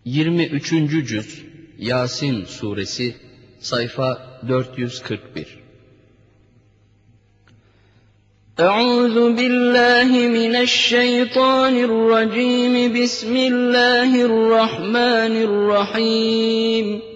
23. Cüz Yasin Suresi Sayfa 441. Euzu billahi mineşşeytanirracim. Bismillahirrahmanirrahim.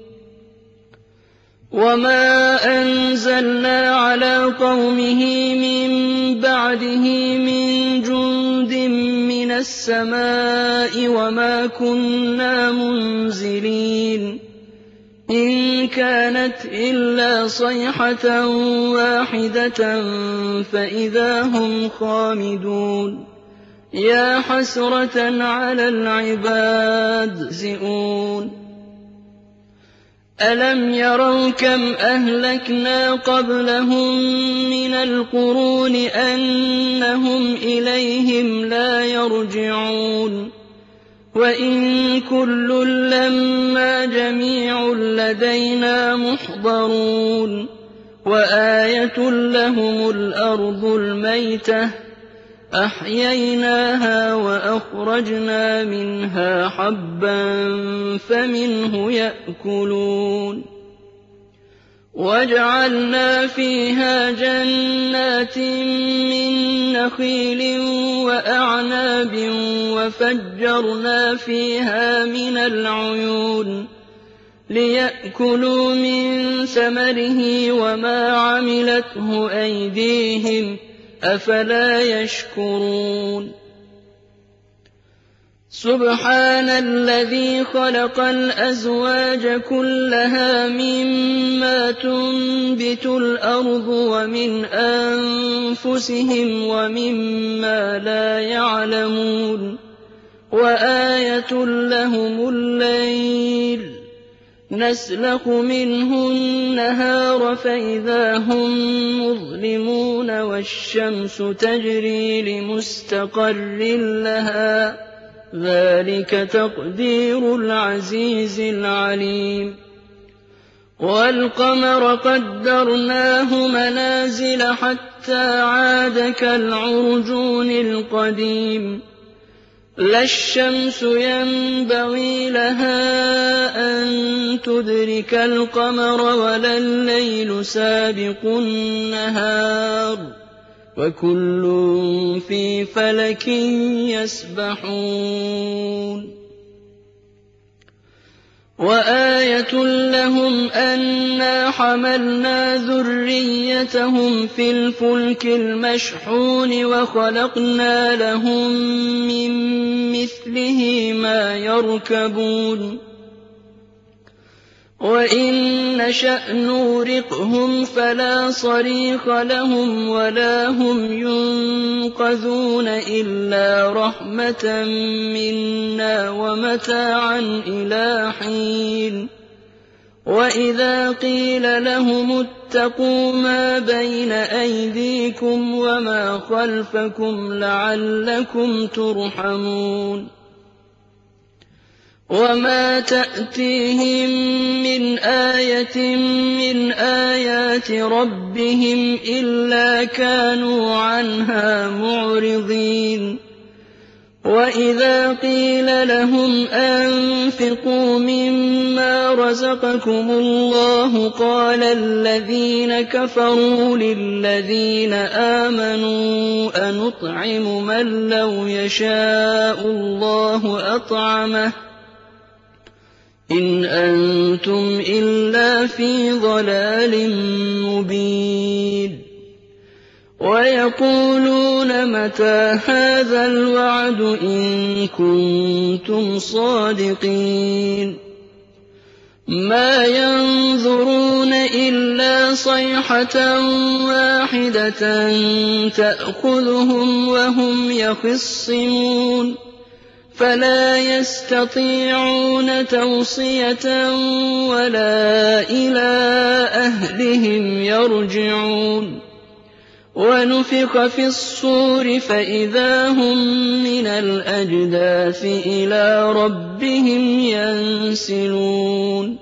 وَمَا أَنزَلْنَا عَلَى قَوْمِهِ مِن بَعْدِهِ مِن جُندٍ مِّنَ السَّمَاءِ وَمَا كُنَّا مُنزِلِينَ إِن كَانَتْ إِلَّا صَيْحَةً وَاحِدَةً فَإِذَا هُمْ خَامِدُونَ يَا حَسْرَةً عَلَى الْعِبَادِ يَزِئُونَ أَلَمْ يَرَوْا كَمْ أَهْلَكْنَا قَبْلَهُم مِّنَ الْقُرُونِ أَنَّهُمْ إِلَيْهِمْ لَا يَرْجِعُونَ وَإِن كُلٌّ لَّمَّا جَمِيعٌ لَّدَيْنَا مُحْضَرُونَ وَآيَةٌ لَّهُمُ الْأَرْضُ الْمَيْتَةُ أَحْيَيْنَاهَا وَأَخْرَجْنَا مِنْهَا حَبًّا فَمِنْهُ يَأْكُلُونَ وَجَعَلْنَا فِيهَا جَنَّاتٍ مِّن نَّخِيلٍ وَأَعْنَابٍ وَفَجَّرْنَا فِيهَا مِنَ الْعُيُونِ لِيَأْكُلُوا مِن ثَمَرِهِ وَمَا عَمِلَتْهُ أَيْدِيهِمْ أَفَلَا يَشْكُرُونَ سُبْحَانَ الَّذِي خَلَقَ الْأَزْوَاجَ كُلَّهَا مِمَّا تُنبِتُ الْأَرْضُ وَمِنْ أَنفُسِهِمْ وَمِمَّا لَا يَعْلَمُونَ وَآيَةٌ لَّهُمُ اللَّيْلُ نَسْلَخُ مِنْهُ النَّهَارَ فَإِذَا هُم مُّظْلِمُونَ وَالشَّمْسُ تَجْرِي لِمُسْتَقَرٍّ لَّهَا ذَلِكَ تَقْدِيرُ الْعَزِيزِ الْعَلِيمِ وَالْقَمَرَ قَدَّرْنَاهُ مَنَازِلَ حَتَّىٰ عَادَ كَالْعُرْجُونِ الْقَدِيمِ لَا الشَّمْسُ يَنبَغِي لَهَا أَن تُدْرِكَ الْقَمَرَ وَلَا اللَّيْلُ سَابِقُ النَّهَارِ وَكُلٌّ فِي فَلَكٍ يَسْبَحُونَ وَآيَةٌ لَّهُمْ أَنَّا حَمَلْنَا ذُرِّيَّتَهُمْ فِي الْفُلْكِ الْمَشْحُونِ وَخَلَقْنَا لَهُم مِّن مِّثْلِهِ مَا يَرْكَبُونَ وَإِن نَّشَأْ نُغْرِقْهُمْ فَلَا صَرِيخَ لَهُمْ وَلَا هُمْ يُنقَذُونَ إِلَّا رَحْمَةً مِّنَّا وَمَتَاعًا إِلَىٰ حِينٍ وَإِذَا قِيلَ لَهُمُ اتَّقُوا مَا بَيْنَ أَيْدِيكُمْ وَمَا خَلْفَكُمْ لَعَلَّكُمْ تُرْحَمُونَ وَمَا تَأْتِيهِم مِّنْ آيَةٍ مِّنْ آيَاتِ رَبِّهِمْ إِلَّا كَانُوا عَنْهَا مُعْرِضِينَ وَإِذَا قِيلَ لَهُمْ أَنفِقُوا مِمَّا رَزَقَكُمُ اللَّهُ قَالَ الَّذِينَ كَفَرُوا لِلَّذِينَ آمَنُوا أَنُطْعِمُ مَن لَّوْ يَشَاءُ اللَّهُ أَطْعَمَهُ إِنْ أَنتُمْ إِلَّا فِي ضَلَالٍ مُّبِينٍ وَيَقُولُونَ مَتَىٰ هَٰذَا الْوَعْدُ إِن كُنتُمْ صَادِقِينَ مَا يَنظُرُونَ إِلَّا صَيْحَةً وَاحِدَةً تَأْخُذُهُمْ وَهُمْ يَخِصِّمُونَ فَلَا يَسْتَطِيعُونَ تَوْصِيَةً وَلَا إِلَىٰ أَهْلِهِمْ يَرْجِعُونَ وَنُفِخَ فِي الصُّورِ فَإِذَا هُم مِّنَ الْأَجْدَاثِ إِلَىٰ رَبِّهِمْ يَنسِلُونَ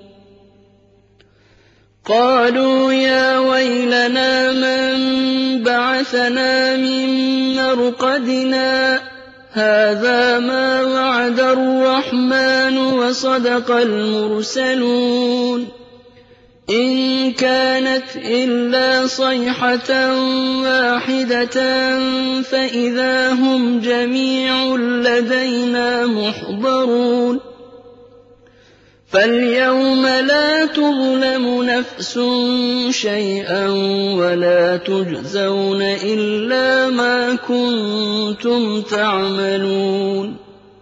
قَالُوا يَا وَيْلَنَا مَن بَعَثَنَا مِن مَّرْقَدِنَا هَٰذَا مَا وَعَدَ الرَّحْمَٰنُ وَصَدَقَ الْمُرْسَلُونَ إِن كَانَتْ إِلَّا صَيْحَةً وَاحِدَةً فَإِذَا هُمْ جَمِيعٌ لَّدَيْنَا مُحْضَرُونَ فَالْيَوْمَ لَا تُظْلَمُ نَفْسٌ شَيْئًا وَلَا تُجْزَوْنَ إِلَّا مَا كُنتُمْ تَعْمَلُونَ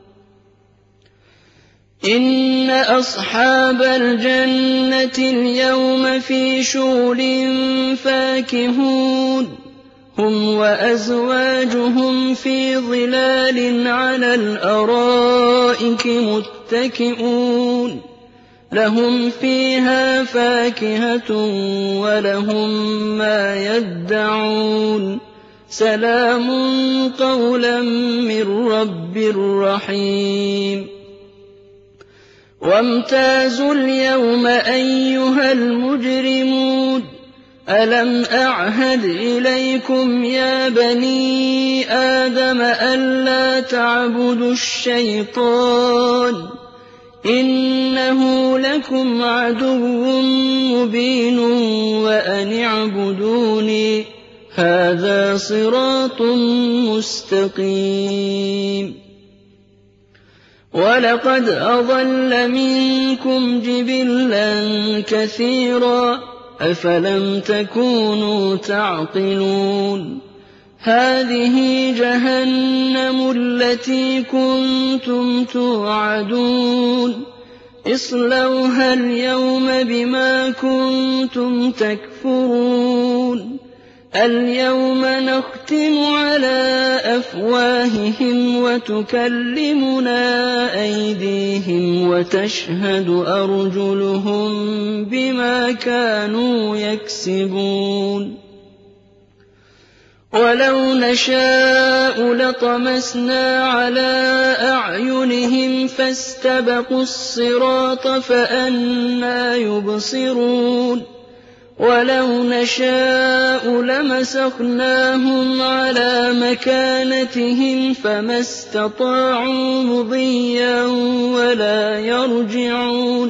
إِنَّ أَصْحَابَ الْجَنَّةِ الْيَوْمَ فِي شُغُلٍ فَاكِهُونَ هُمْ وَأَزْوَاجُهُمْ فِي ظِلَالٍ عَلَى الْأَرَائِكِ مُتَّكِئُونَ لَهُمْ فِيهَا فَاكِهَةٌ وَلَهُم مَّا يَدَّعُونَ سَلَامٌ قَوْلًا مِّن رَّبٍّ رَّحِيمٍ وَامْتَازُوا الْيَوْمَ أَيُّهَا الْمُجْرِمُونَ أَلَمْ أَعْهَدْ إِلَيْكُمْ يَا بَنِي آدَمَ أَلَّا تَعْبُدُوا الشَّيْطَانَ إِنَّهُ لَكُمْ عَدُوٌّ مُّبِينٌ وَأَنِ اعْبُدُونِي هَٰذَا صِرَاطٌ مُّسْتَقِيمٌ وَلَقَدْ أَضَلَّ مِنكُمْ جِبِلًّا كَثِيرًا أَفَلَمْ تَكُونُوا تَعْقِلُونَ هَٰذِهِ جَهَنَّمُ الَّتِي كُنتُمْ تُوعَدُونَ اصْلَوْهَا الْيَوْمَ بِمَا كُنتُمْ تَكْفُرُونَ الْيَوْمَ نَخْتِمُ عَلَىٰ أَفْوَاهِهِمْ وَتُكَلِّمُنَا أَيْدِيهِمْ وَتَشْهَدُ أَرْجُلُهُم بِمَا كَانُوا يَكْسِبُونَ وَلَوْ نَشَاءُ لَطَمَسْنَا عَلَىٰ أَعْيُنِهِمْ فَاسْتَبَقُوا الصِّرَاطَ فَأَنَّىٰ يُبْصِرُونَ وَلَوْ نَشَاءُ لَمَسَخْنَاهُمْ عَلَىٰ مَكَانَتِهِمْ فَمَا اسْتَطَاعُوا مُضِيًّا وَلَا يَرْجِعُونَ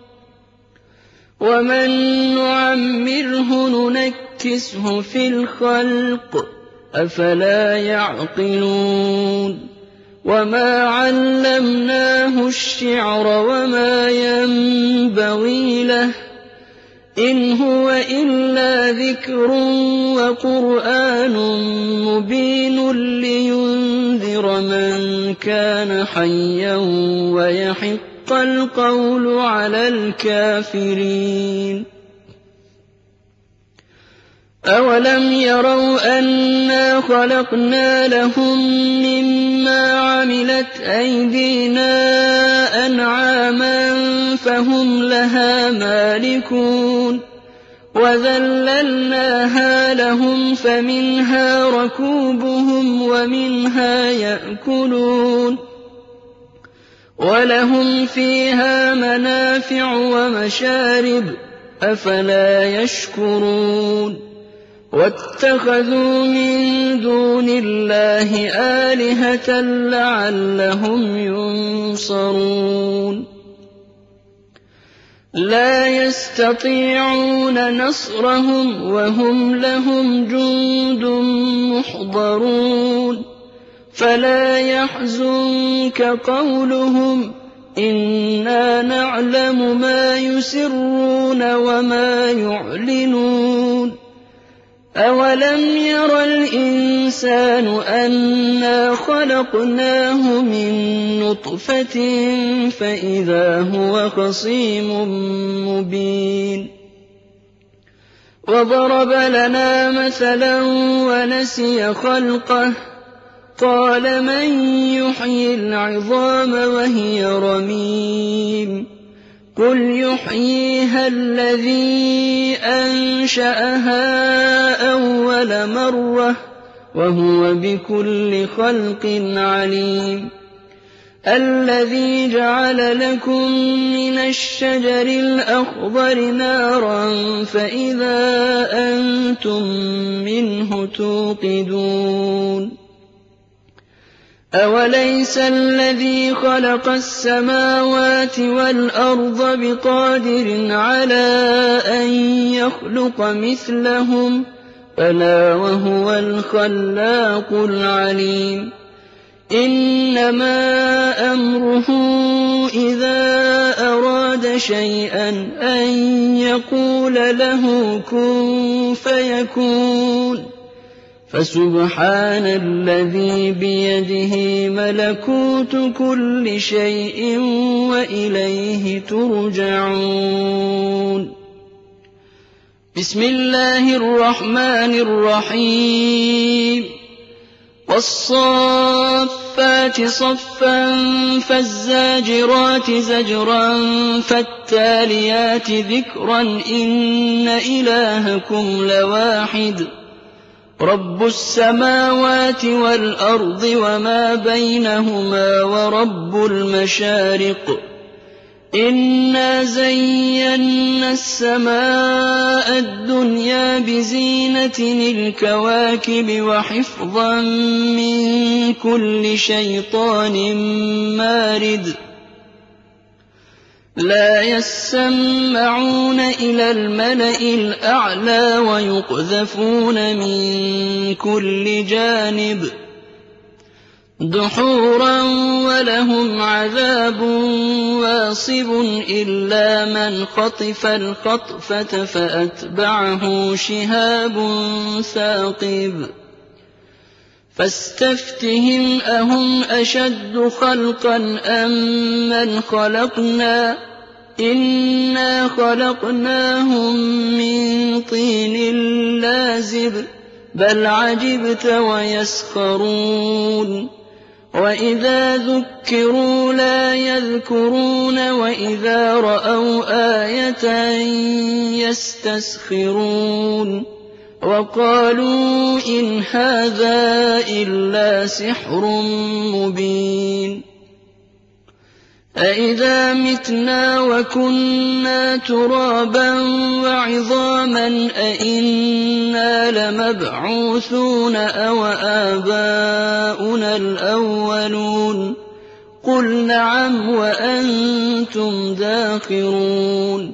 وَمَن نُّعَمِّرْهُ نُنَكِّسْهُ فِي الْخَلْقِ أَفَلَا يَعْقِلُونَ وَمَا عَلَّمْنَاهُ الشِّعْرَ وَمَا يَنبَغِي لَهُ إِنْ هُوَ إِلَّا ذِكْرٌ وَقُرْآنٌ مُّبِينٌ لِّيُنذِرَ مَن كَانَ حَيًّا وَيَحِقَّ الْقَوْلُ عَلَى الْكَافِرِينَ أَوَلَمْ يَرَوْا أَنَّا خَلَقْنَا لَهُم مِّمَّا عَمِلَتْ أَيْدِينَا أَنْعَامًا فَهُمْ لَهَا مَالِكُونَ وَذَلَّلْنَاهَا لَهُمْ فَمِنْهَا رَكُوبُهُمْ وَمِنْهَا يَأْكُلُونَ وَلَهُمْ فِيهَا مَنَافِعُ وَمَشَارِبُ أَفَلَا يَشْكُرُونَ وَاتَّخَذُوا مِن دُونِ اللَّهِ آلِهَةً لَّعَلَّهُمْ يُنصَرُونَ لَا يَسْتَطِيعُونَ نَصْرَهُمْ وَهُمْ لَهُمْ جُندٌ مُّحْضَرُونَ فَلَا يَحْزُنكَ قَوْلُهُمْ إِنَّا نَعْلَمُ مَا يُسِرُّونَ وَمَا يُعْلِنُونَ أَوَلَمْ يَرَ الْإِنسَانُ أَنَّا خَلَقْنَاهُ مِن نُّطْفَةٍ فَإِذَا هُوَ خَصِيمٌ مُّبِينٌ وَضَرَبَ لَنَا مَثَلًا وَنَسِيَ خَلْقَهُ قَالَ مَن يُحْيِي الْعِظَامَ وَهِيَ رَمِيمٌ قُلْ يُحْيِيهَا الَّذِي أَنشَأَهَا أَوَّلَ مَرَّةٍ وَهُوَ بِكُلِّ خَلْقٍ عَلِيمٌ الَّذِي جَعَلَ لَكُم مِّنَ الشَّجَرِ الْأَخْضَرِ نَارًا فَإِذَا أَنتُم مِّنْهُ تُوقِدُونَ أَوَلَيْسَ الَّذِي خَلَقَ السَّمَاوَاتِ وَالْأَرْضَ بِقَادِرٍ عَلَىٰ أَن يَخْلُقَ مِثْلَهُم ۚ بَلَىٰ وَهُوَ الْخَلَّاقُ الْعَلِيمُ إِنَّمَا أَمْرُهُ إِذَا أَرَادَ شَيْئًا أَن يَقُولَ لَهُ كُن فَيَكُونُ فَسُبْحَانَ الَّذِي بِيَدِهِ مَلَكُوتُ كُلِّ شَيْءٍ وَإِلَيْهِ تُرْجَعُونَ بسم الله الرحمن الرحيم وَالصَّافَّاتِ صَفًّا فَالزَّاجِرَاتِ زَجْرًا فَالتَّالِيَاتِ ذِكْرًا إِنَّ إِلَٰهَكُمْ لَوَاحِدٌ رَبُّ السَّمَاوَاتِ وَالْأَرْضِ وَمَا بَيْنَهُمَا وَرَبُّ الْمَشَارِقِ إِنَّا زَيَّنَّا السَّمَاءَ الدُّنْيَا بِزِينَةٍ الْكَوَاكِبِ وَحِفْظًا مِّن كُلِّ شَيْطَانٍ مَّارِدٍ لَّا يَسَّمَّعُونَ إِلَى الْمَلَإِ الْأَعْلَىٰ وَيُقْذَفُونَ مِن كُلِّ جَانِبٍ دُحُورًا وَلَهُمْ عَذَابٌ وَاصِبٌ إِلَّا مَنْ خَطِفَ الْخَطْفَةَ فَأَتْبَعَهُ شِهَابٌ ثَاقِبٌ فَاسْتَفْتِهِمْ أَهُمْ أَشَدُّ خَلْقًا أَم مَّنْ خَلَقْنَا إِنَّا خَلَقْنَاهُم مِّن طِينٍ لَّازِبٍ بَلْ عَجِبْتَ وَيَسْخَرُونَ وَإِذَا ذُكِّرُوا لَا يَذْكُرُونَ وَإِذَا رَأَوْا آيَةً يَسْتَسْخِرُونَ وَقَالُوا إِنْ هَٰذَا إِلَّا سِحْرٌ مُّبِينٌ أَإِذَا مِتْنَا وَكُنَّا تُرَابًا وَعِظَامًا أَإِنَّا لَمَبْعُوثُونَ أَوْ آبَاؤُنَا الْأَوَّلُونَ قُلْ نَعَمْ وَأَنتُمْ دَاخِرُونَ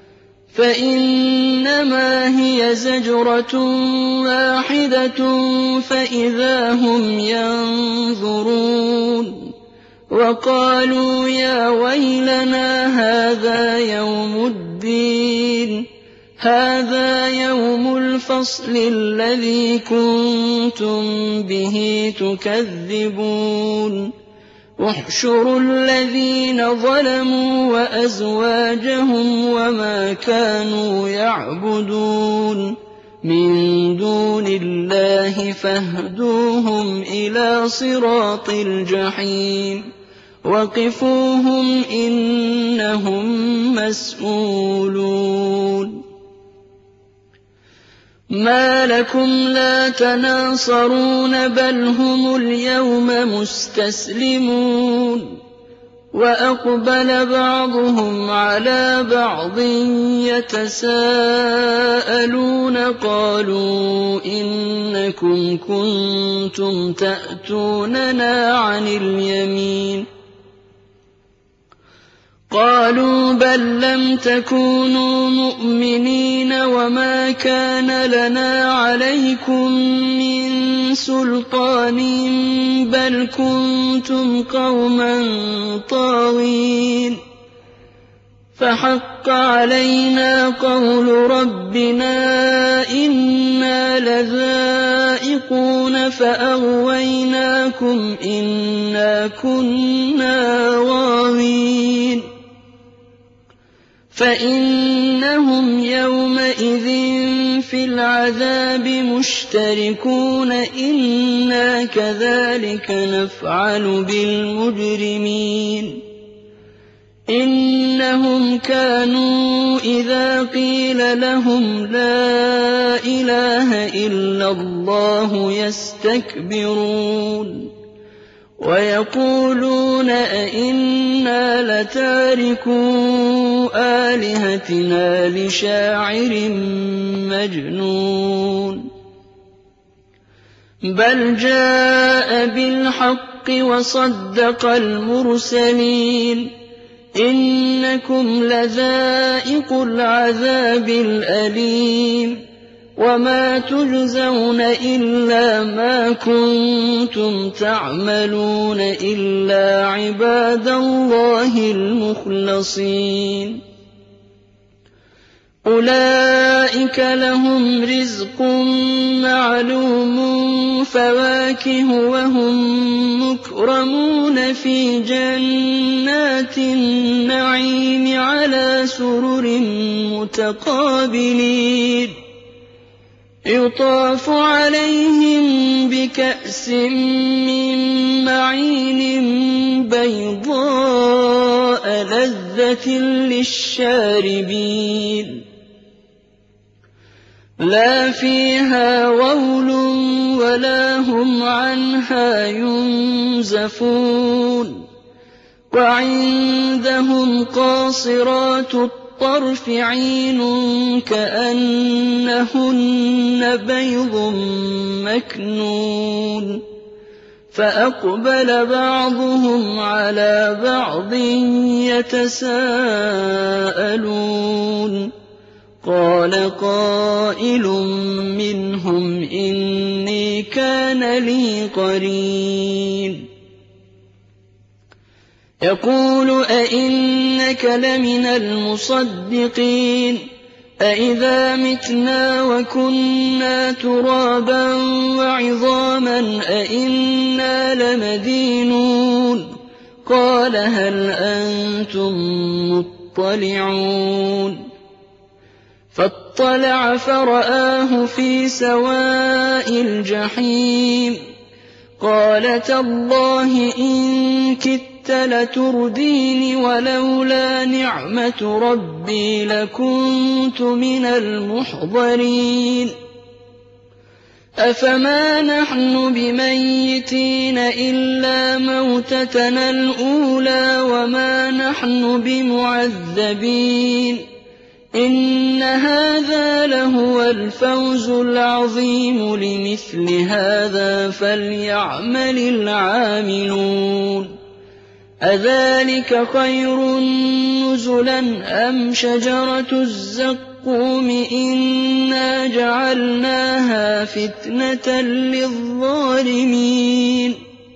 فَإِنَّمَا هِيَ زَجْرَةٌ وَاحِدَةٌ فَإِذَا هُمْ يَنظُرُونَ وَقَالُوا يَا وَيْلَنَا هَٰذَا يَوْمُ الدِّينِ هَٰذَا يَوْمُ الْفَصْلِ الَّذِي كُنتُم بِهِ تُكَذِّبُونَ احْشُرُوا الَّذِينَ ظَلَمُوا وَأَزْوَاجَهُمْ وَمَا كَانُوا يَعْبُدُونَ مِن دُونِ اللَّهِ فَاهْدُوهُمْ إِلَىٰ صِرَاطِ الْجَحِيمِ وَقِفُوهُمْ إِنَّهُم مَّسْئُولُونَ مَا لَكُمْ لَا تَنَاصَرُونَ بَلْ هُمُ الْيَوْمَ مُسْتَسْلِمُونَ وَأَقْبَلَ بَعْضُهُمْ عَلَىٰ بَعْضٍ يَتَسَاءَلُونَ قَالُوا إِنَّكُمْ كُنتُمْ تَأْتُونَنَا عَنِ الْيَمِينِ قَالُوا بَل لَّمْ تَكُونُوا مُؤْمِنِينَ وَمَا كَانَ لَنَا عَلَيْكُم مِّن سُلْطَانٍ بَلْ كُنتُمْ قَوْمًا طَاغِينَ فَحَقَّ عَلَيْنَا قَوْلُ رَبِّنَا إِنَّا لَذَائِقُونَ فَأَغْوَيْنَاكُمْ إِنَّا كُنَّا غَاوِينَ فَإِنَّهُمْ يَوْمَئِذٍ فِي الْعَذَابِ مُشْتَرِكُونَ إِنَّا كَذَٰلِكَ نَفْعَلُ بِالْمُجْرِمِينَ إِنَّهُمْ كَانُوا إِذَا قِيلَ لَهُمْ لَا إِلَٰهَ إِلَّا اللَّهُ يَسْتَكْبِرُونَ وَيَقُولُونَ أَئِنَّا لَتَارِكُو آلِهَتِنَا لِشَاعِرٍ مَّجْنُونٍ بَلْ جَاءَ بِالْحَقِّ بِالْحَقِّ وَصَدَّقَ الْمُرْسَلِينَ إِنَّكُمْ لَذَائِقُو الْعَذَابِ الْأَلِيمِ وَمَا تُجْزَوْنَ إِلَّا مَا كُنتُمْ تَعْمَلُونَ إِلَّا عِبَادَ اللَّهِ الْمُخْلَصِينَ أُولَئِكَ لَهُمْ رِزْقٌ مَّعْلُومٌ فَوَاكِهُ وَهُم مُّكْرَمُونَ فِي جَنَّاتِ النَّعِيمِ عَلَىٰ سُرُرٍ مُّتَقَابِلِينَ يُطَافُ عَلَيْهِم بِكَأْسٍ مِّن مَّعِينٍ بَيْضَاءَ لَذَّةٍ لِّلشَّارِبِينَ لَا فِيهَا غَوْلٌ وَلَا هُمْ عَنْهَا يُنزَفُونَ وَعِندَهُمْ قَاصِرَاتُ الطَّرْفِ عِينٌ كَأَنَّهُنَّ بَيْضٌ مَّكْنُونٌ فَأَقْبَلَ بَعْضُهُمْ عَلَىٰ بَعْضٍ يَتَسَاءَلُونَ قَالَ قَائِلٌ مِّنْهُمْ إِنِّي كَانَ لِي قَرِينٌ يَقُولُ أَإِنَّكَ لَمِنَ الْمُصَدِّقِينَ أَإِذَا مِتْنَا وَكُنَّا تُرَابًا وَعِظَامًا أَإِنَّا لَمَدِينُونَ قَالَ هَلْ أَنتُم مُّطَّلِعُونَ فَاطَّلَعَ فَرَآهُ فِي سَوَاءِ الْجَحِيمِ قَالَ تَاللَّهِ إِن كِدتَّ لَتُرْدِينِ وَلَوْلَا نِعْمَةُ رَبِّي لَكُنتُ مِنَ الْمُحْضَرِينَ أَفَمَا نَحْنُ بِمَيِّتِينَ إِلَّا مَوْتَتَنَا الْأُولَىٰ وَمَا نَحْنُ بِمُعَذَّبِينَ إِنَّ هَٰذَا لَهُوَ الْفَوْزُ الْعَظِيمُ لِمِثْلِ هَٰذَا فَلْيَعْمَلِ الْعَامِلُونَ أَذَٰلِكَ خَيْرٌ نُّزُلًا أَمْ شَجَرَةُ الزَّقُّومِ إِنَّا جَعَلْنَاهَا فِتْنَةً لِّلظَّالِمِينَ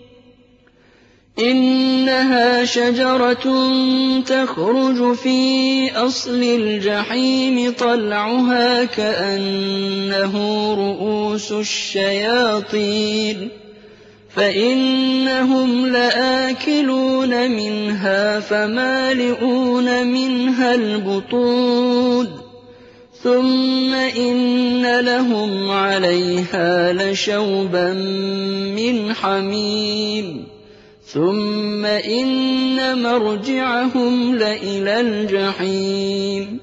إِنَّهَا شَجَرَةٌ تَخْرُجُ فِي أَصْلِ الْجَحِيمِ طَلْعُهَا كَأَنَّهُ رُءُوسُ الشَّيَاطِينِ فَإِنَّهُمْ لَآكِلُونَ مِنْهَا فَمَالِئُونَ مِنْهَا الْبُطُونَ ثُمَّ إِنَّ لَهُمْ عَلَيْهَا لَشَوْبًا مِّنْ حَمِيمٍ ثُمَّ إِنَّ مَرْجِعَهُمْ لَإِلَى الْجَحِيمِ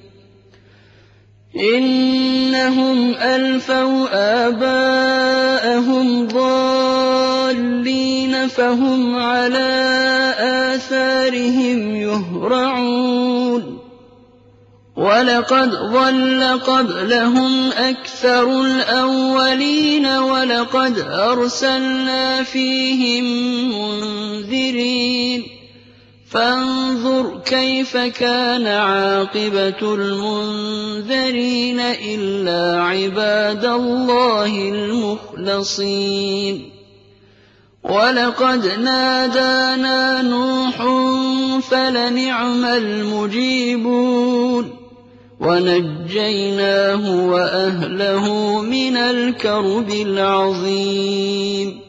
إِنَّهُمْ أَلْفَوْا آبَاءَهُمْ ضَالِّينَ فَهُمْ عَلَىٰ آثَارِهِمْ يُهْرَعُونَ وَلَقَدْ ضَلَّ قَبْلَهُمْ أَكْثَرُ الْأَوَّلِينَ وَلَقَدْ أَرْسَلْنَا فِيهِم مُّنذِرِينَ فَانظُرْ كَيْفَ كَانَ عَاقِبَةُ الْمُنذَرِينَ إِلَّا عِبَادَ اللَّهِ الْمُخْلَصِينَ وَلَقَدْ نَادَانَا نُوحٌ فَلَنِعْمَ الْمُجِيبُونَ وَنَجَّيْنَاهُ وَأَهْلَهُ مِنَ الْكَرْبِ الْعَظِيمِ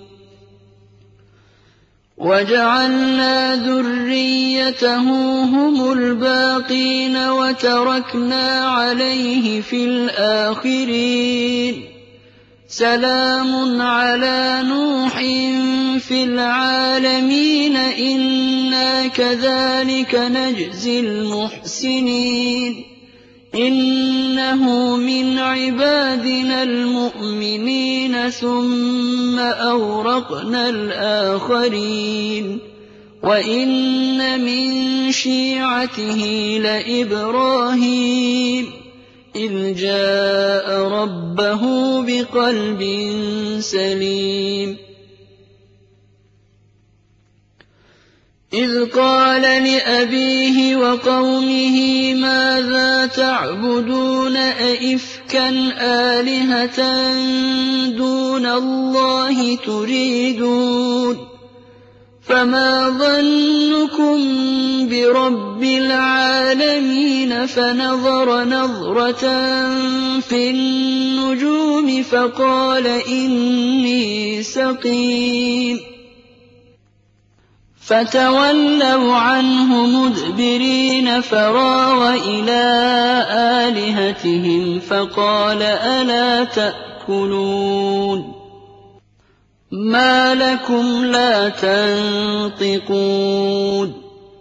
وَجَعَلْنَا ذُرِّيَّتَهُ هُمُ الْبَاقِينَ وَتَرَكْنَا عَلَيْهِ فِي الْآخِرِينَ سَلَامٌ عَلَىٰ نُوحٍ فِي الْعَالَمِينَ إِنَّا كَذَٰلِكَ نَجْزِي الْمُحْسِنِينَ إِنَّهُ مِنْ عِبَادِنَا الْمُؤْمِنِينَ ثُمَّ أَغْرَقْنَا الْآخَرِينَ وَإِنَّ مِن شِيعَتِهِ لَإِبْرَاهِيمَ إِذْ جَاءَ رَبَّهُ بِقَلْبٍ سَلِيمٍ إذ قال لأبيه وقومه ماذا تعبدون أئفكا آلهة دون الله تريدون فما ظنكم برب العالمين فنظر نظرة في النجوم فقال إني سقيم فتولوا عنه مدبرين فراغ إلى آلهتهم فقال ألا تأكلون ما لكم لا تنطقون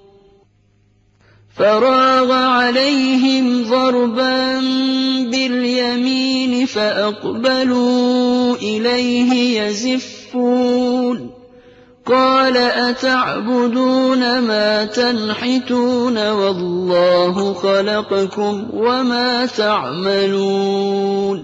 فراغ عليهم ضربا باليمين فأقبلوا إليه يزفون قال أتعبدون ما تنحتون والله خلقكم وما تعملون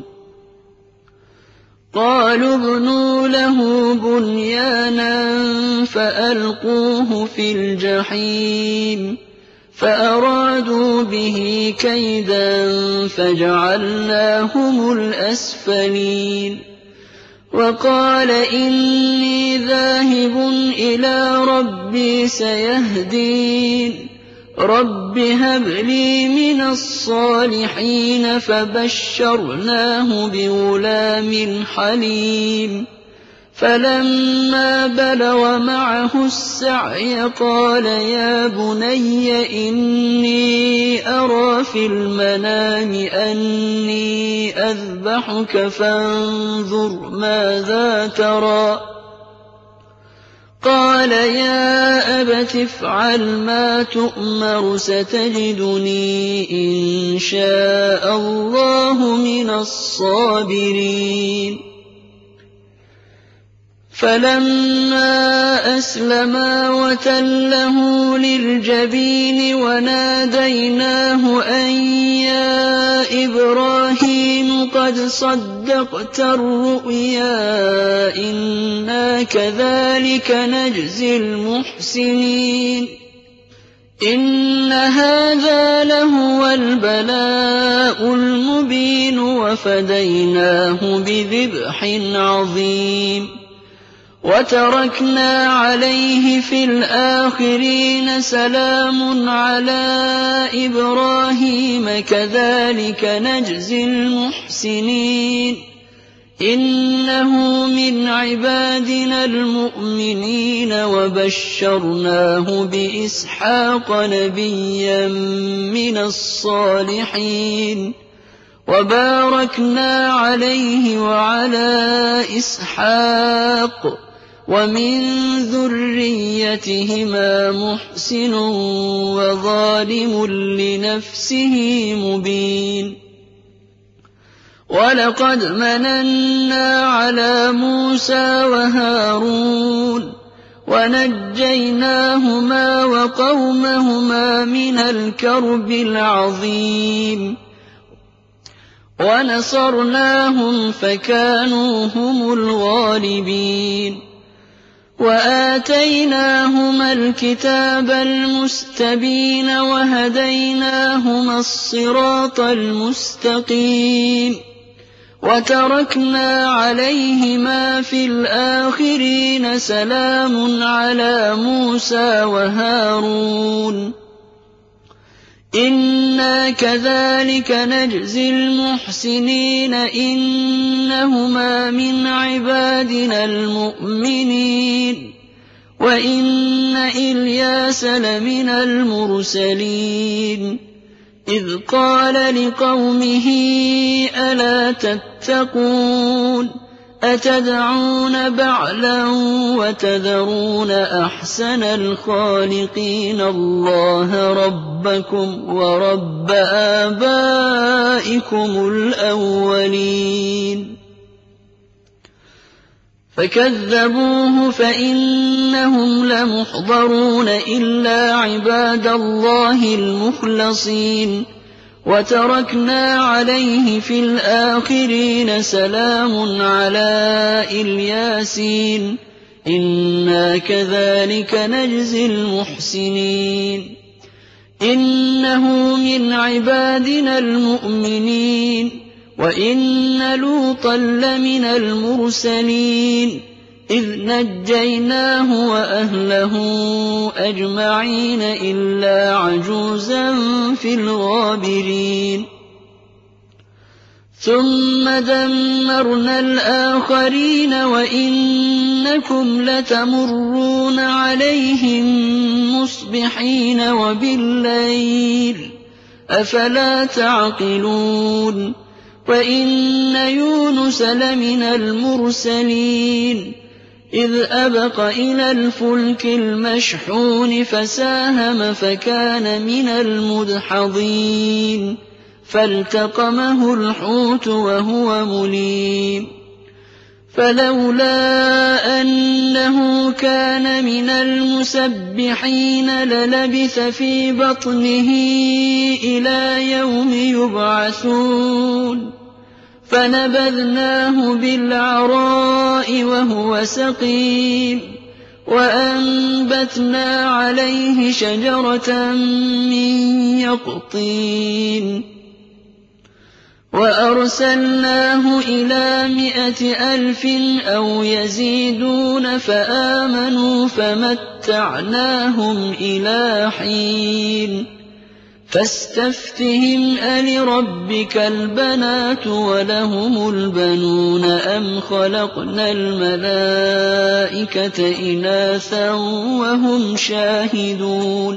قالوا ابنوا له بنيانا فألقوه في الجحيم فأرادوا به كيدا فجعلناهم الأسفلين وقال إني ذاهب إلى ربي سيهدين رب هب لي من الصالحين فبشرناه بغلام حليم فلما بلغ معه السعي قال يا بني إني أرى في المنام أني أذبحك فانظر ماذا ترى قال يا أبت افعل ما تؤمر ستجدني إن شاء الله من الصابرين فلما أسلما وتله للجبين وناديناه أن يا إبراهيم قد صدقت الرؤيا إنا كذلك نجزي المحسنين إن هذا لهو البلاء المبين وفديناه بذبح عظيم وتركنا عليه في الآخرين سلام على إبراهيم كذلك نجزي المحسنين إنه من عبادنا المؤمنين وبشرناه بإسحاق نبيا من الصالحين وباركنا عليه وعلى إسحاق ومن ذريتهما محسن وظالم لنفسه مبين ولقد مننا على موسى وهارون ونجيناهما وقومهما من الكرب العظيم ونصرناهم فكانوا هم الغالبين وآتيناهما الكتاب المستبين وهديناهما الصراط المستقيم وتركنا عليهما في الآخرين سلام على موسى وهارون إنا كذلك نجزي المحسنين إنهما من عبادنا المؤمنين وإن إلياس لمن المرسلين إذ قال لقومه ألا تتقون أتدعون بعلا وتذرون أحسن الخالقين الله ربكم ورب آبائكم الأولين فكذبوه فإنهم لمحضرون إلا عباد الله المخلصين وتركنا عليه في الآخرين سلام على الياسين إِنَّا كَذَٰلِكَ نَجْزِي الْمُحْسِنِينَ إِنَّهُ مِنْ عِبَادِنَا الْمُؤْمِنِينَ وَإِنَّ لُوطًا لَّمِنَ الْمُرْسَلِينَ إِذْ نَجَّيْنَاهُ وَأَهْلَهُ أَجْمَعِينَ إِلَّا عَجُوزًا فِي الْغَابِرِينَ ثُمَّ دَمَّرْنَا الْآخَرِينَ وَإِنَّكُمْ لَتَمُرُّونَ عَلَيْهِم مُّصْبِحِينَ وَبِاللَّيْلِ ۗ أَفَلَا تَعْقِلُونَ وَإِنَّ يُونُسَ لَمِنَ الْمُرْسَلِينَ إِذْ أَبَقَ إِلَى الْفُلْكِ الْمَشْحُونِ فَسَاهَمَ فَكَانَ مِنَ الْمُدْحَضِينَ فَالْتَقَمَهُ الْحُوتُ وَهُوَ مُلِيمٌ فَلَوْلَا أَنَّهُ كَانَ مِنَ الْمُسَبِّحِينَ لَلَبِثَ فِي بَطْنِهِ إِلَىٰ يَوْمِ يُبْعَثُونَ فَنَبَذْنَاهُ بِالْعَرَاءِ وَهُوَ سَقِيمٌ وَأَنبَتْنَا عَلَيْهِ شَجَرَةً مِّن يَقْطِينٍ وَأَرْسَلْنَاهُ إِلَىٰ 100,000 أَوْ يَزِيدُونَ فَآمَنُوا فَمَتَّعْنَاهُمْ إِلَىٰ حِينٍ فَاسْتَفْتِهِمْ أَلِرَبِّكَ الْبَنَاتُ وَلَهُمُ الْبَنُونَ أَمْ خَلَقْنَا الْمَلَائِكَةَ إِنَاثًا وَهُمْ شَاهِدُونَ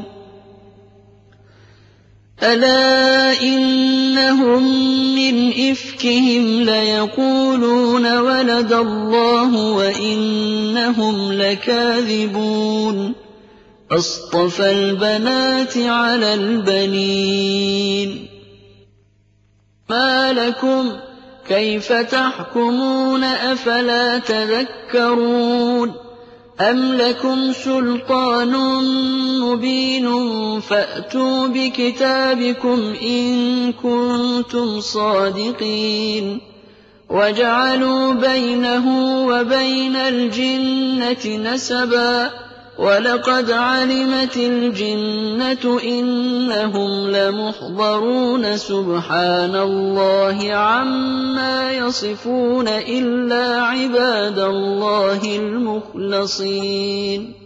أَلَا إِنَّهُم مِّنْ إِفْكِهِمْ لَيَقُولُونَ وَلَدَ اللَّهُ وَإِنَّهُمْ لَكَاذِبُونَ أَصْطَفَى الْبَنَاتِ عَلَى الْبَنِينَ مَا لَكُمْ كَيْفَ تَحْكُمُونَ أَفَلَا تَذَكَّرُونَ أَمْ لَكُمْ سُلْطَانٌ مُّبِينٌ فَأْتُوا بِكِتَابِكُمْ إِن كُنتُمْ صَادِقِينَ وَجَعَلُوا بَيْنَهُ وَبَيْنَ الْجِنَّةِ نَسَبًا وَلَقَدْ عَلِمَتِ الْجِنَّةُ إِنَّهُمْ لَمُحْضَرُونَ سُبْحَانَ اللَّهِ عَمَّا يَصِفُونَ إِلَّا عِبَادَ اللَّهِ الْمُخْلَصِينَ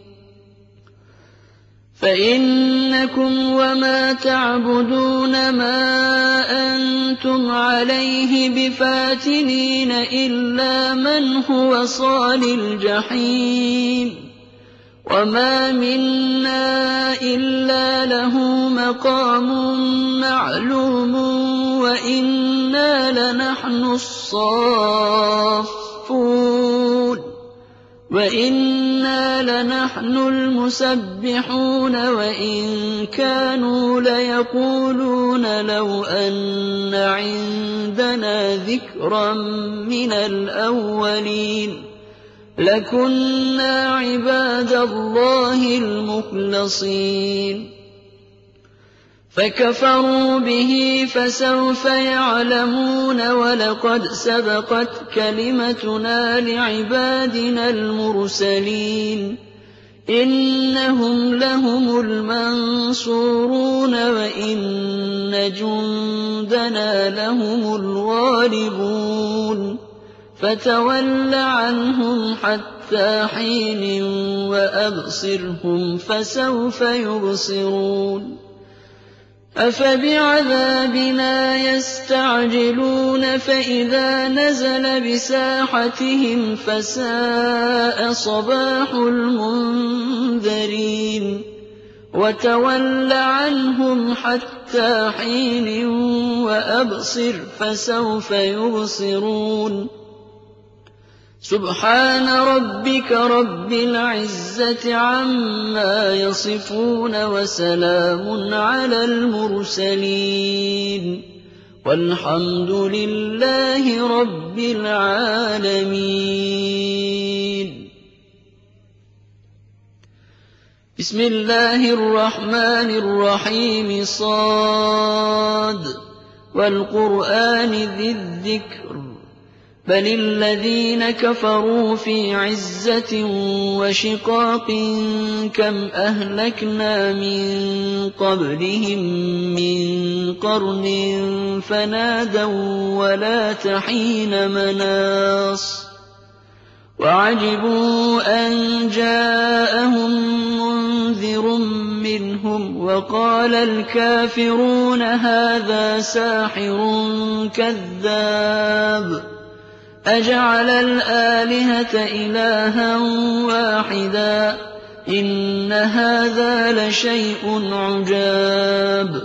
فَإِنَّكُمْ وَمَا تَعْبُدُونَ مَا أَنتُمْ عَلَيْهِ بِفَاتِنِينَ إِلَّا مَنْ هُوَ صَالِ الْجَحِيمِ وَمَا مِنَّا إِلَّا لَهُ مَقَامٌ مَّعْلُومٌ وَإِنَّا لَنَحْنُ الصَّافُّونَ وَإِنَّا لَنَحْنُ الْمُسَبِّحُونَ وَإِن كَانُوا لَيَقُولُونَ لَوْ أَنَّ عِندَنَا ذِكْرًا مِّنَ الْأَوَّلِينَ لَكُنَّا عِبَادَ اللَّهِ الْمُخْلَصِينَ فَكَفَرُوا بِهِ فَسَوْفَ يَعْلَمُونَ وَلَقَدْ سَبَقَتْ كَلِمَتُنَا لِعِبَادِنَا الْمُرْسَلِينَ إِنَّهُمْ لَهُمُ الْمَنصُورُونَ وَإِنَّ جُندَنَا لَهُمُ الْغَالِبُونَ فَتَوَلَّ عَنْهُمْ حَتَّىٰ حِينٍ وَأَبْصِرْهُمْ فَسَوْفَ يُبْصِرُونَ أَفَبِعَذَابِنَا يَسْتَعْجِلُونَ فَإِذَا نَزَلَ بِسَاحَتِهِمْ فَسَاءَ صَبَاحُ الْمُنذَرِينَ وَتَوَلَّ عَنْهُمْ حَتَّىٰ حِينٍ وَأَبْصِرْ فَسَوْفَ يُبْصِرُونَ سُبْحَانَ رَبِّكَ رَبِّ الْعِزَّةِ عَمَّا يَصِفُونَ وَسَلَامٌ عَلَى الْمُرْسَلِينَ وَالْحَمْدُ لِلَّهِ رَبِّ الْعَالَمِينَ بسم الله الرحمن الرحيم صاد والقرآن ذي الذكر بل الذين كفروا في عزة وشقاق كم أهلكنا من قبلهم من قرن فنادوا ولا تحين مناص وعجبوا أن جاءهم منذر منهم وقال الكافرون هذا ساحر كذاب أجعل الآلهة إلها واحدا إن هذا لشيء عجاب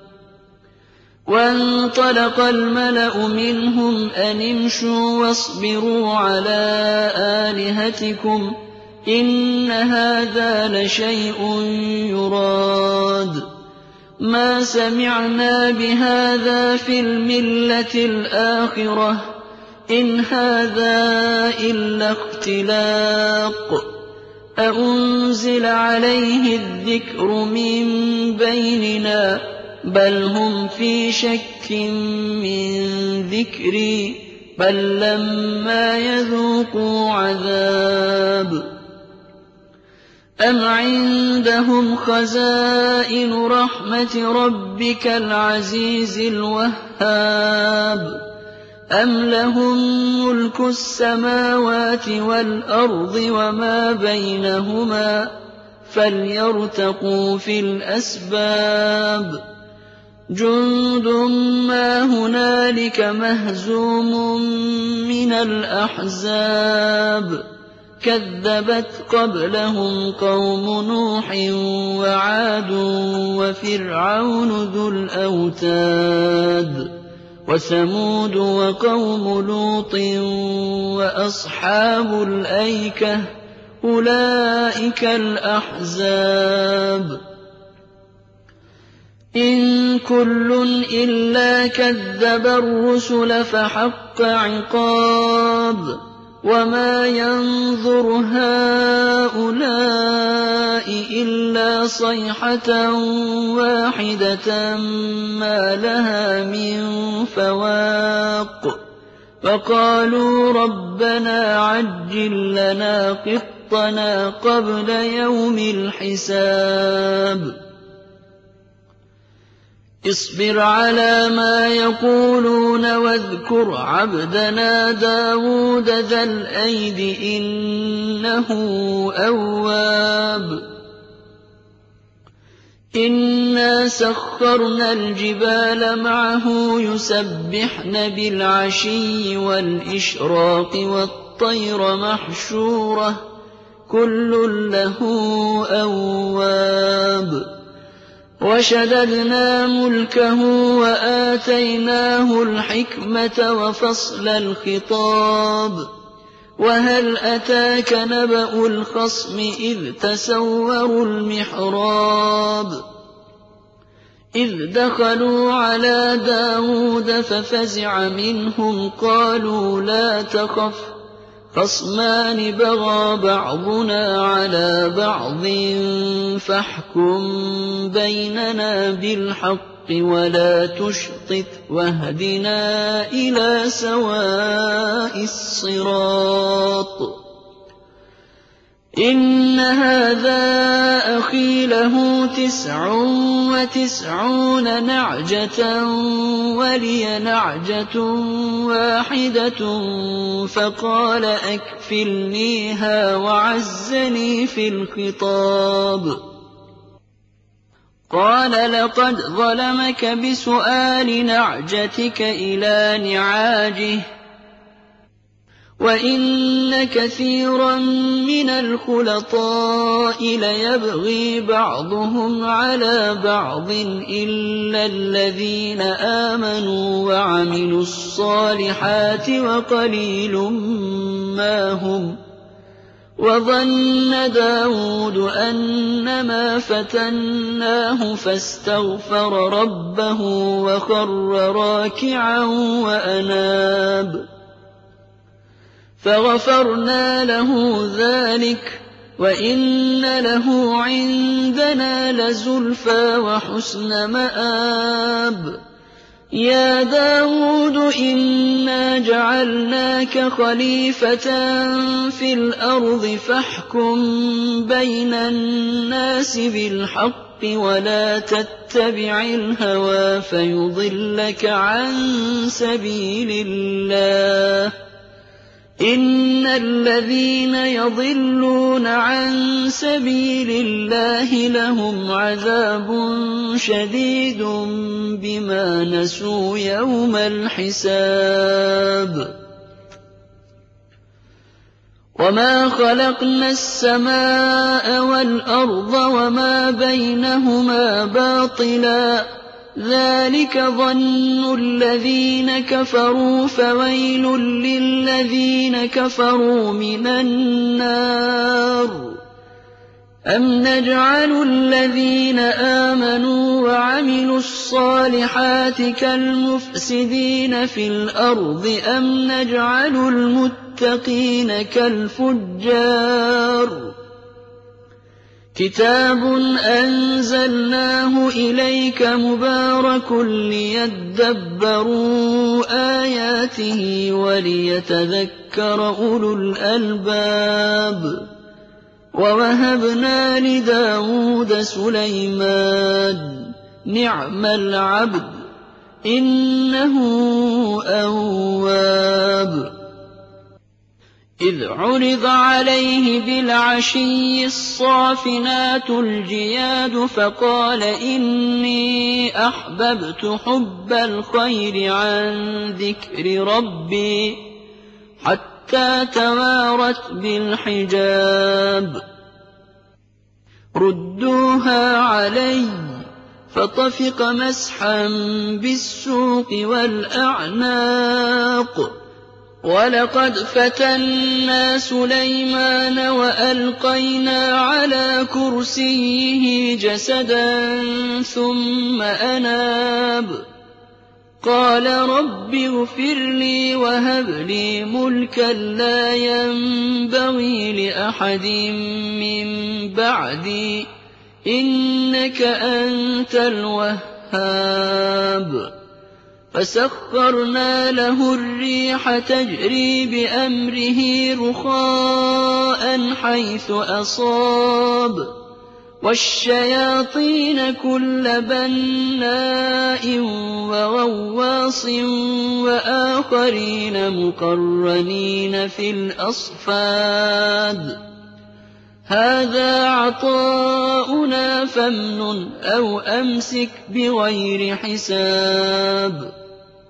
وانطلق الملأ منهم أن امشوا واصبروا على آلهتكم إن هذا لشيء يراد ما سمعنا بهذا في الملة الآخرة إن هذا إلا اختلاق أأنزل عليه الذكر من بيننا بل هم في شك من ذكري بل لما يذوقوا عذاب أم عندهم خزائن رحمة ربك العزيز الوهاب أم لهم ملك السماوات والأرض وما بينهما فليرتقوا في الأسباب جند ما هنالك مهزوم من الأحزاب كذبت قبلهم قوم نوح وعاد وفرعون ذو الأوتاد وثمود وقوم لوط وأصحاب الأيكة أولئك الأحزاب إن كل إلا كذب الرسل فحق عقاب وما ينظر هؤلاء إلا صيحة واحدة ما لها من فواق فقالوا ربنا عجل لنا قطنا قبل يوم الحساب اصبر على ما يقولون واذكر عبدنا داود ذا الأيد إنه أواب إنا سخرنا الجبال معه يسبحن بالعشي والإشراق والطير محشورة كل له أواب وشددنا ملكه وآتيناه الحكمة وفصل الخطاب وهل أتاك نبأ الخصم إذ تسوروا المحراب إذ دخلوا على داود ففزع منهم قالوا لا تخف خصمان بغى بعضنا على بعض فاحكم بيننا بالحق ولا تشطط واهدنا إلى سواء الصراط إن هذا أخي له 99 نعجة ولي نعجة واحدة فقال أكفلنيها وعزني في الخطاب قال لقد ظلمك بسؤال نعجتك إلى نعاجه وإن كثيرا من الخلطاء ليبغي بعضهم على بعض إلا الذين آمنوا وعملوا الصالحات وقليل ما هم وظن داود أنما فتناه فاستغفر ربه وخر راكعا وأناب فغفرنا له ذلك وإن له عندنا لزلفى وحسن مآب يَا دَاوُودُ إِنَّا جَعَلْنَاكَ خَلِيفَةً فِي الْأَرْضِ فَاحْكُم بَيْنَ النَّاسِ بِالْحَقِّ وَلَا تَتَّبِعِ الْهَوَىٰ فَيُضِلَّكَ عَن سَبِيلِ اللَّهِ ۚ إِنَّ الَّذِينَ يَضِلُّونَ عَن سَبِيلِ اللَّهِ لَهُمْ عَذَابٌ شَدِيدٌ بِمَا نَسُوا يَوْمَ الْحِسَابِ وَمَا خَلَقْنَا السَّمَاءَ وَالْأَرْضَ وَمَا بَيْنَهُمَا بَاطِلًا ذَلِكَ ظَنُّ الَّذِينَ كَفَرُوا فَوَيْلٌ لِّلَّذِينَ كَفَرُوا مِنَ النَّارِ أَمْ نَجْعَلُ الَّذِينَ آمَنُوا وَعَمِلُوا الصَّالِحَاتِ كَالْمُفْسِدِينَ فِي الْأَرْضِ أَمْ نَجْعَلُ الْمُتَّقِينَ كَالْفُجَّارِ كِتَابٌ أَنزَلْنَاهُ إِلَيْكَ مُبَارَكٌ لِّيَدَّبَّرُوا آيَاتِهِ وَلِيَتَذَكَّرَ أُولُو الْأَلْبَابِ وَوَهَبْنَا لِدَاوُودَ سُلَيْمَانَ نِعْمَ الْعَبْدُ إِنَّهُ أَوَّابٌ إِذْ عُرِضَ عَلَيْهِ بِالْعَشِيِّ الصَّافِنَاتُ الْجِيَادُ فَقَالَ إِنِّي أَحْبَبْتُ حُبَّ الْخَيْرِ عَن ذِكْرِ رَبِّي حَتَّىٰ تَوَارَتْ بِالْحِجَابِ رُدُّوهَا عَلَيَّ فَطَفِقَ مَسْحًا بِالسُّوقِ وَالْأَعْنَاقِ وَلَقَدْ فَتَنَّا سُلَيْمَانَ وَأَلْقَيْنَا عَلَىٰ كُرْسِيِّهِ جَسَدًا ثُمَّ أَنَابَ قَالَ رَبِّ اغْفِرْ لِي وَهَبْ لِي مُلْكًا لَّا يَنبَغِي لِأَحَدٍ مِّن بَعْدِي إِنَّكَ أَنتَ الْوَهَّابُ فَسَخَّرْنَا لَهُ الرِّيحَ تَجْرِي بِأَمْرِهِ رُخَاءً حَيْثُ أَصَابَ وَالشَّيَاطِينَ كُلَّ بَنَّاءٍ وَغَوَّاصٍ وَآخَرِينَ مُقَرَّنِينَ فِي الْأَصْفَادِ هَٰذَا عَطَاؤُنَا فَامْنُنْ أَوْ أَمْسِكْ بِغَيْرِ حِسَابٍ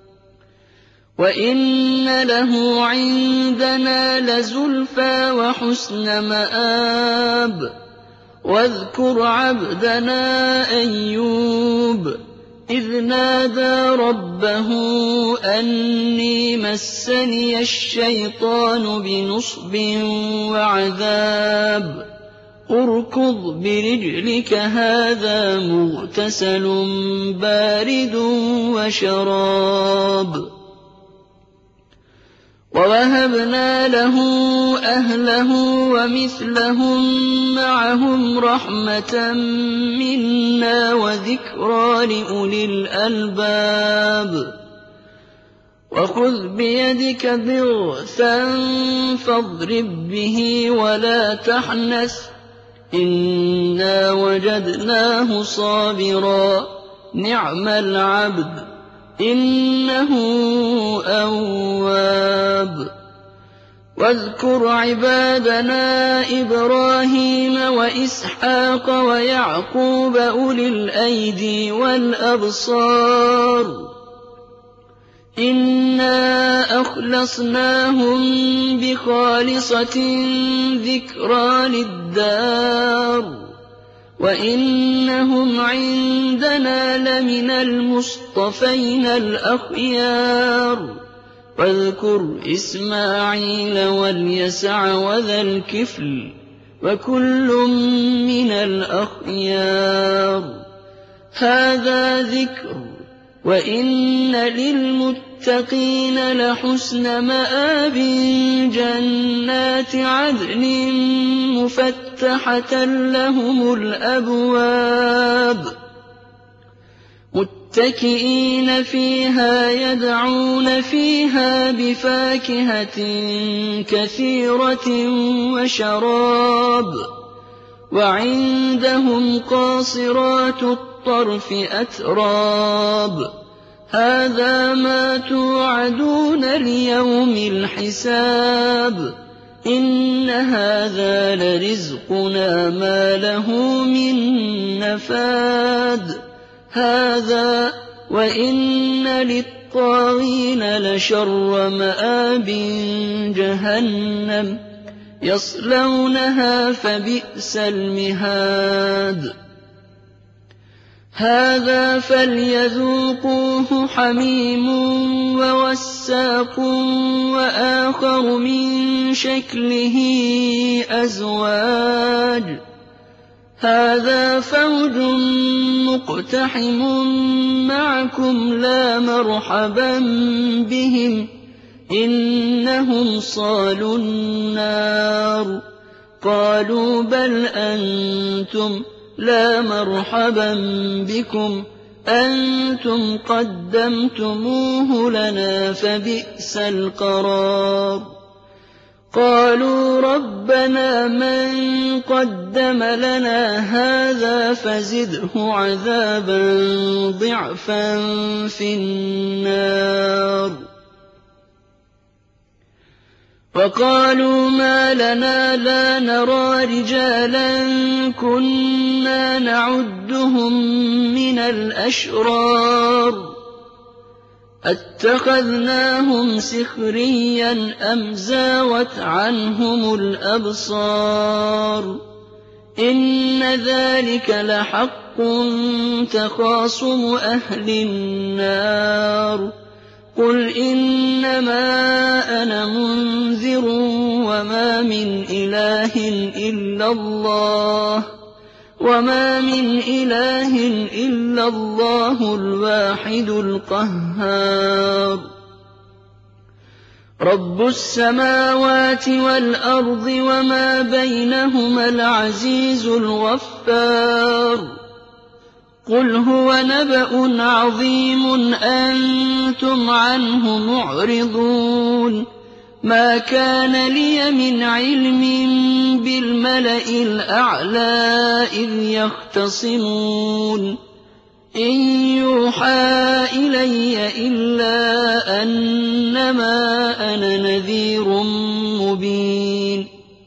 وَإِنَّ لَهُ عِندَنَا لَزُلْفَىٰ وَحُسْنَ مَآبٍ وَاذْكُرْ عَبْدَنَا أَيُّوبَ إِذْ نَادَىٰ رَبَّهُ أَنِّي مَسَّنِيَ الشَّيْطَانُ بِنُصْبٍ وَعَذَابٍ ارْكُضْ بِرِجْلِكَ هَٰذَا مُغْتَسَلٌ بَارِدٌ وَشَرَابٌ وَوَهَبْنَا لَهُ أَهْلَهُ وَمِثْلَهُم مَّعَهُمْ رَحْمَةً مِّنَّا وَذِكْرَىٰ لِأُولِي الْأَلْبَابِ وَخُذْ بِيَدِكَ ضِغْثًا فَاضْرِب بِّهِ وَلَا تَحْنَثْ إِنَّا وَجَدْنَاهُ صَابِرًا نِّعْمَ الْعَبْدُ إِنَّهُ أَوَّابٌ وَاذْكُرْ عِبَادَنَا إِبْرَاهِيمَ وَإِسْحَاقَ وَيَعْقُوبَ أُولِي الْأَيْدِي وَالْأَبْصَارِ إِنَّا أَخْلَصْنَاهُم بِخَالِصَةٍ ذِكْرَىٰ لِلدَّارِ وَإِنَّهُمْ عِندَنَا لَمِنَ الْمُصْطَفَيْنَ الْأَخْيَارِ وَاذْكُرْ إِسْمَاعِيلَ وَالْيَسَعَ وَذَا الْكِفْلِ وَكُلٌّ مِّنَ الْأَخْيَارِ هَٰذَا ذِكْرٌ وَإِنَّ لِلْمُتَّقِينَ لَحُسْنَ مَآبٍ جَنَّاتِ عَدْنٍ مُّفَتَّحَةً لَّهُمُ الْأَبْوَابُ متكئين فيها يدعون فيها بفاكهة كثيرة وشراب وعندهم قاصرات الطرف أتراب هذا ما توعدون ليوم الحساب إن هذا لرزقنا ما له من نفاد هذا وإن للطاغين لشر مآب جهنم يصلونها فبئس المهاد هذا فليذوقوه حميم ووساق وآخر من شكله أزواج هذا فوج مقتحم معكم لا مرحبا بهم إنهم صالوا النار قالوا بل أنتم لا مرحبا بكم أنتم قدمتموه لنا فبئس القرار قالوا ربنا من قدم لنا هذا فزده عذابا ضعفا في النار وقالوا ما لنا لا نرى رجالا كنا نعدهم من الأشرار اتخذناهم سخريا أم زاوت عنهم الأبصار إن ذلك لحق تخاصم أهل النار قل إنما أنا منذر وما من إله إلا الله الواحد القهار رب السماوات والأرض وما بينهما العزيز الغفار قل هو نبأ عظيم أنتم عنه معرضون ما كان لي من علم بالملأ الأعلى إذ يختصمون إن يوحى إلي إلا أنما أنا نذير مبين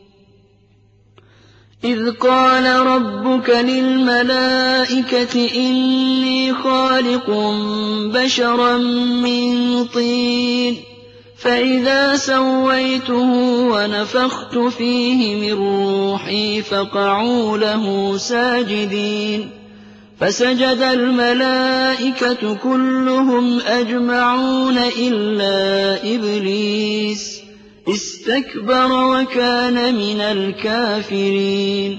إذ قال ربك للملائكة إني خالق بشرا من طين فإذا سويته ونفخت فيه من روحي فقعوا له ساجدين فسجد الملائكة كلهم أجمعون إلا إبليس استكبر وكان من الكافرين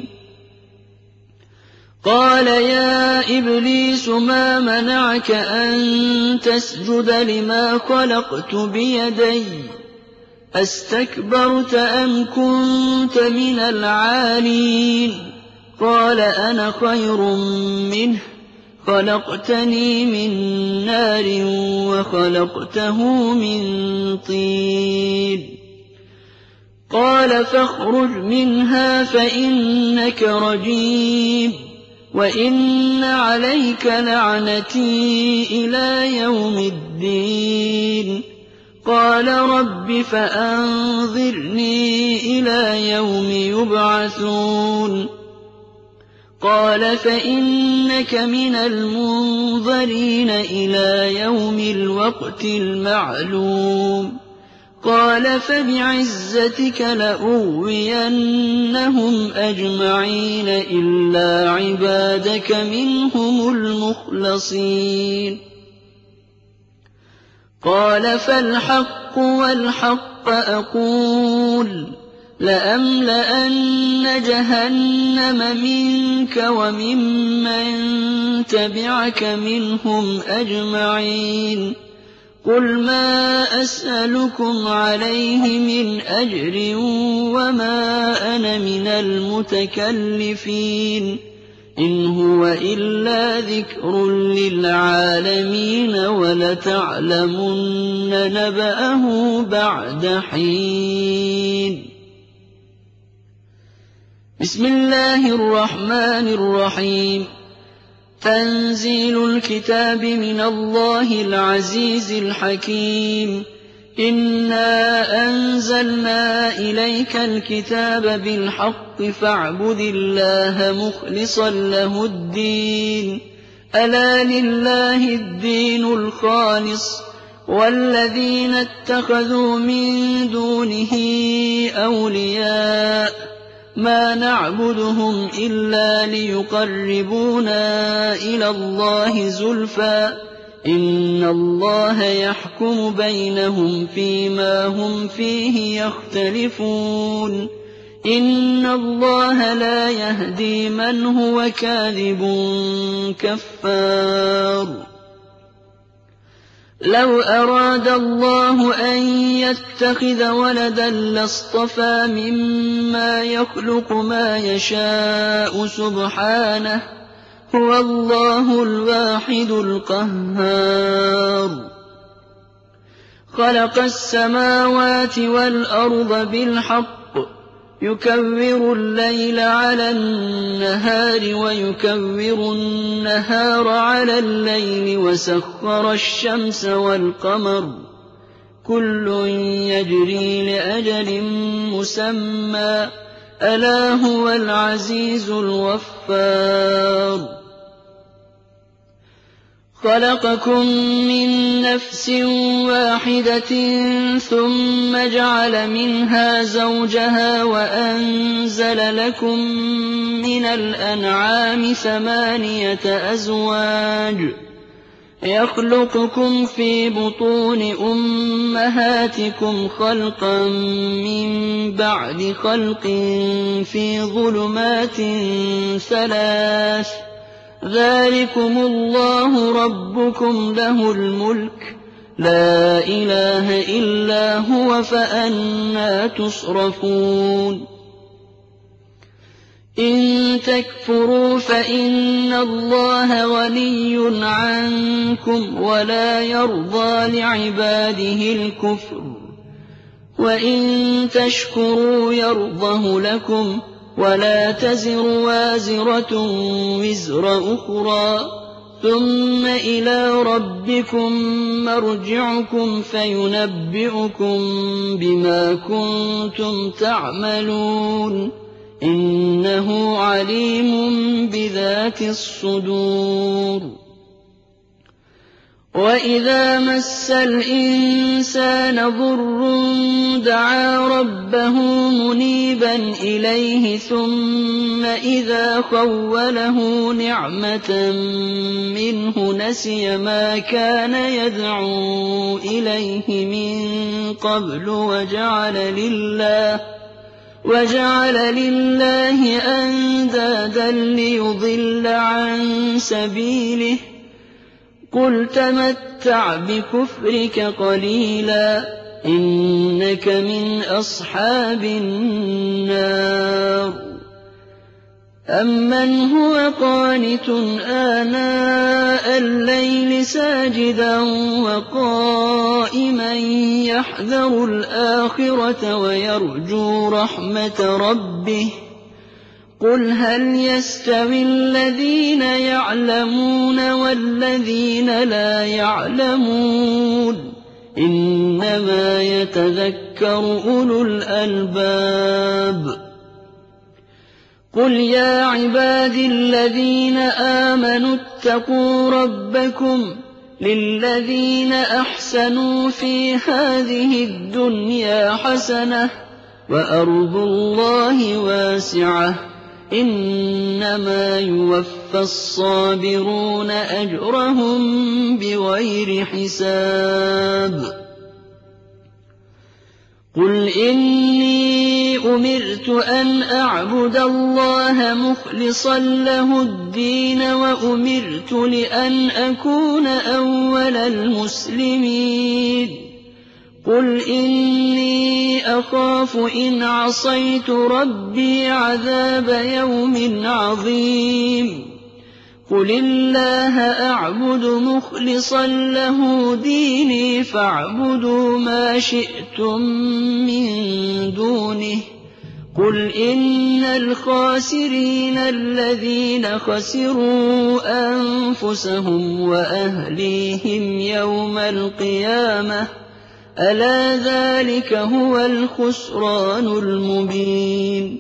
قال يا إبليس ما منعك أن تسجد لما خلقت بيدي أستكبرت أم كنت من العالين قال أنا خير منه خلقتني من نار وخلقته من طين قال فاخرج منها فإنك رجيم وإن عليك لعنتي إلى يوم الدين قال رب فأنظرني إلى يوم يبعثون قال فإنك من المنظرين إلى يوم الوقت المعلوم قال فبعزتك لأغوينهم أجمعين إلا عبادك منهم المخلصين قال فالحق والحق أقول لأملأن جهنم منك وممن تبعك منهم أجمعين قل ما أسألكم عليه من أجر وما أنا من المتكلفين إن هو إلا ذكر للعالمين ولتعلمن نبأه بعد حين. بسم الله الرحمن الرحيم. تنزيل الكتاب من الله العزيز الحكيم. إنا أنزلنا إليك الكتاب بالحق فاعبد الله مخلصا له الدين. ألا لله الدين الخالص والذين اتخذوا من دونه أولياء ما نعبدهم إلا ليقربونا إلى الله زلفى إن الله يحكم بينهم فيما هم فيه يختلفون. إن الله لا يهدي من هو كاذب كفار. لو أراد الله أن يتخذ ولدا لاصطفى مما يخلق ما يشاء سبحانه هو الله الواحد القهار. خلق السماوات والأرض بالحق يكور الليل على النهار ويكور النهار على الليل وسخر الشمس والقمر كل يجري لأجل مسمى ألا هو العزيز الغفار. خلقكم من نفس واحدة ثم جعل منها زوجها وأنزل لكم من الأنعام 8 أزواج يخلقكم في بطون أمهاتكم خلقا من بعد خلق في ظلمات 3 ذلكم الله ربكم له الملك لا إله إلا هو فأنى تصرفون. إن تكفروا فإن الله غني عنكم ولا يرضى لعباده الكفر وإن تشكروا يرضه لكم ولا تزر وازرة وزر أخرى ثم إلى ربكم مرجعكم فينبئكم بما كنتم تعملون إنه عليم بذات الصدور. وإذا مس الإنسان ضر دعا ربه منيبا إليه ثم إذا خوله نعمة منه نسي ما كان يدعو إليه من قبل وجعل لله أندادا ليضل عن سبيله قل تمتع بكفرك قليلا إنك من أصحاب النار. أمن هو قانت آناء الليل ساجدا وقائما يحذر الآخرة ويرجو رحمة ربه قل هل يستوي الذين يعلمون والذين لا يعلمون إنما يتذكر أولو الألباب. قل يا عبادي الذين آمنوا اتقوا ربكم للذين أحسنوا في هذه الدنيا حسنة وأرض الله واسعة إنما يوفى الصابرون أجرهم بغير حساب. قل إني أمرت أن أعبد الله مخلصا له الدين وأمرت لأن أكون أول المسلمين. قل إني أخاف إن عصيت ربي عذاب يوم عظيم قل الله أعبد مخلصا له ديني فاعبدوا ما شئتم من دونه قل إن الخاسرين الذين خسروا أنفسهم وأهليهم يوم القيامة ألا ذلك هو الخسران المبين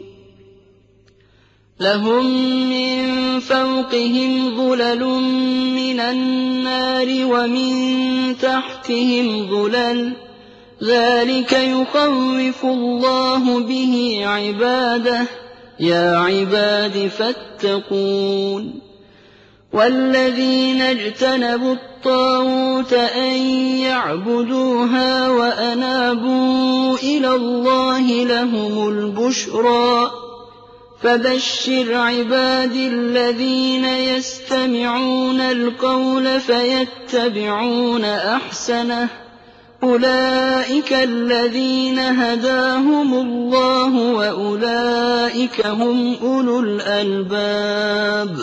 لهم من فوقهم ظلل من النار ومن تحتهم ظلل ذلك يخوف الله به عباده يا عباد فاتقون والذين اجتنبوا الطاغوت أن يعبدوها وأنابوا إلى الله لهم البشرى فبشر عبادي الذين يستمعون القول فيتبعون أحسنه أولئك الذين هداهم الله وأولئك هم أولو الألباب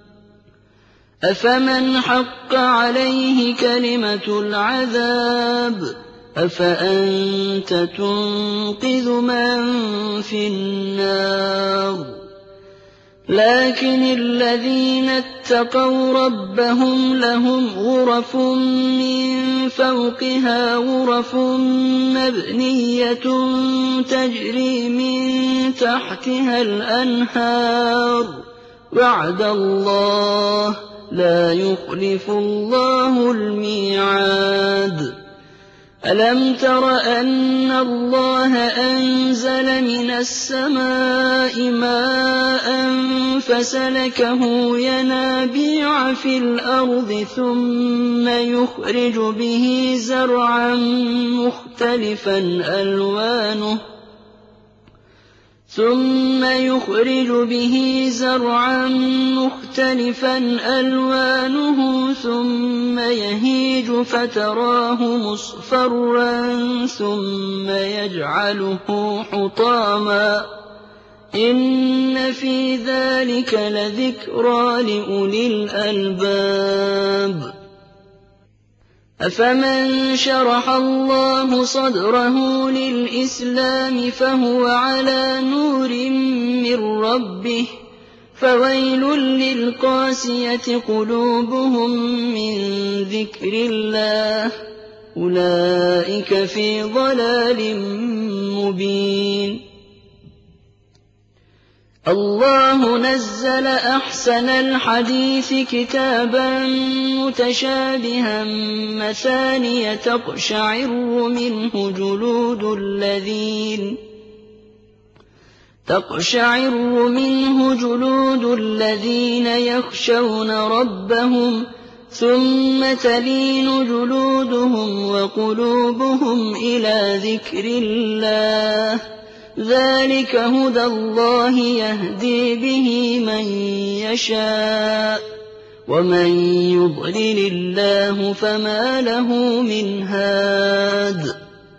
أفمن حق عليه كلمة العذاب أفأنت تنقذ من في النار لكن الذين اتقوا ربهم لهم غرف من فوقها غرف مبنية تجري من تحتها الأنهار وعد الله لا يخلف الله الميعاد ألم تر أن الله أنزل من السماء ماء فسلكه ينابيع في الأرض ثم يخرج به زرعا مختلفا ألوانه ثم يهيج فتراه مصفرا ثم يجعله حطاما إن في ذلك لذكرى لأولي الألباب أفمن شرح الله صدره للإسلام فهو على نور من ربه فويل للقاسية قلوبهم من ذكر الله أولئك في ضلال مبين الله نزل أحسن الحديث كتابا متشابها مثانية تقشعر منه جلود الذين يخشون ربهم ثم تلين جلودهم وقلوبهم إلى ذكر الله ذلك هدى الله يهدي به من يشاء ومن يضلل الله فما له من هاد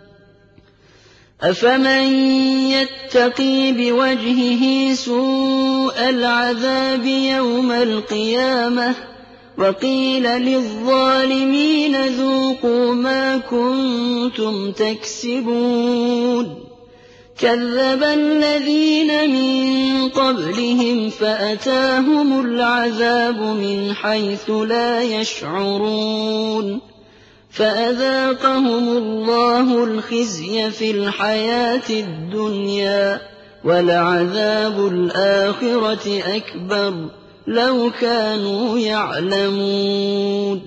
أفمن يتقي بوجهه سوء العذاب يوم القيامة وقيل للظالمين ذوقوا ما كنتم تكسبون كذب الذين من قبلهم فأتاهم العذاب من حيث لا يشعرون فأذاقهم الله الخزي في الحياة الدنيا ولعذاب الآخرة أكبر لو كانوا يعلمون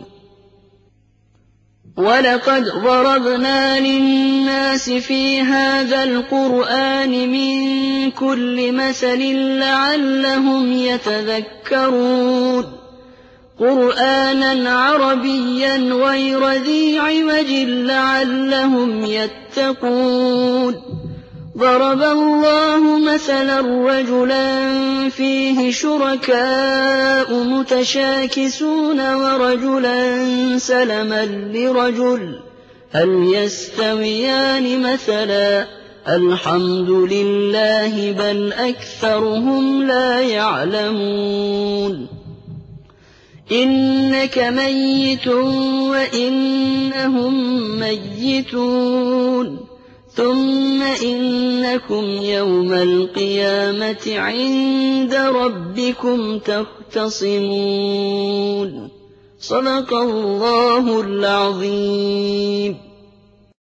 ولقد ضربنا للناس في هذا القرآن من كل مثل لعلهم يتذكرون قرآنا عربيا غير ذي عوج لعلهم يتقون ضرب الله مثلا رجلا فيه شركاء متشاكسون ورجلا سلما لرجل هل يستويان مثلا الحمد لله بل أكثرهم لا يعلمون إنك ميت وإنهم ميتون ثم إنكم يوم القيامة عند ربكم تختصمون صدق الله العظيم.